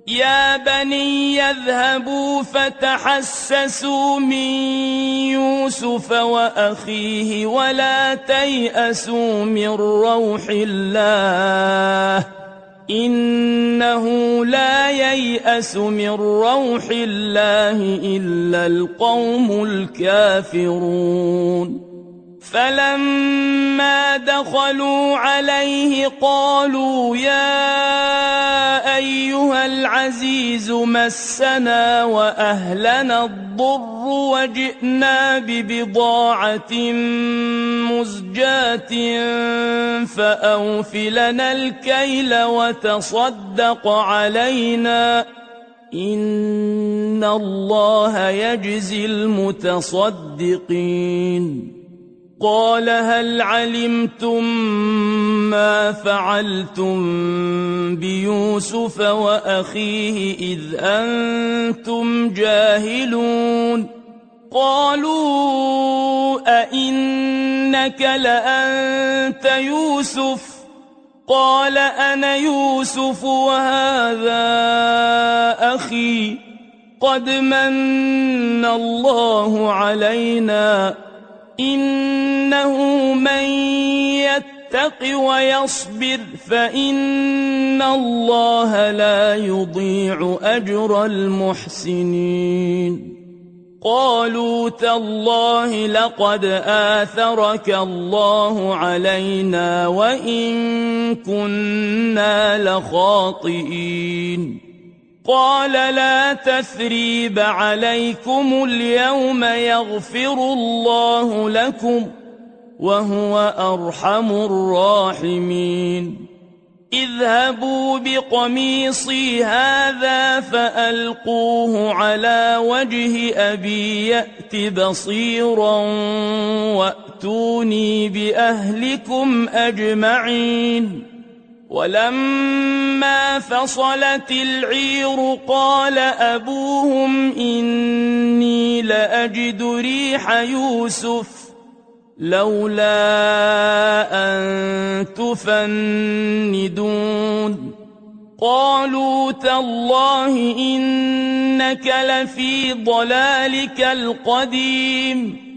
يا بني يذهبوا فتحسسوا من يوسف وأخيه ولا تيأسوا من روح الله إنه لا ييأس من روح الله إلا القوم الكافرون فلما دخلوا عليه قالوا يا أيها العزيز مسنا وأهلنا الضر وجئنا ببضاعة مزجاة فأوف لنا الكيل وتصدق علينا إن الله يجزي المتصدقين قال هل علمتم ما فعلتم بيوسف وأخيه إذ أنتم جاهلون قالوا أئنك لأنت يوسف قال أنا يوسف وهذا أخي قد من الله علينا إنه من يتق ويصبر فإن الله لا يضيع أجر المحسنين قالوا تالله لقد آثرك الله علينا وإن كنا لخاطئين قال لا تثريب عليكم اليوم يغفر الله لكم وهو أرحم الراحمين اذهبوا بقميصي هذا فألقوه على وجه أبي يأت بصيرا وأتوني بأهلكم أجمعين ولما فصلت العير قال أبوهم إني لأجد ريح يوسف لولا أن تفندون قالوا تالله إنك لفي ضلالك القديم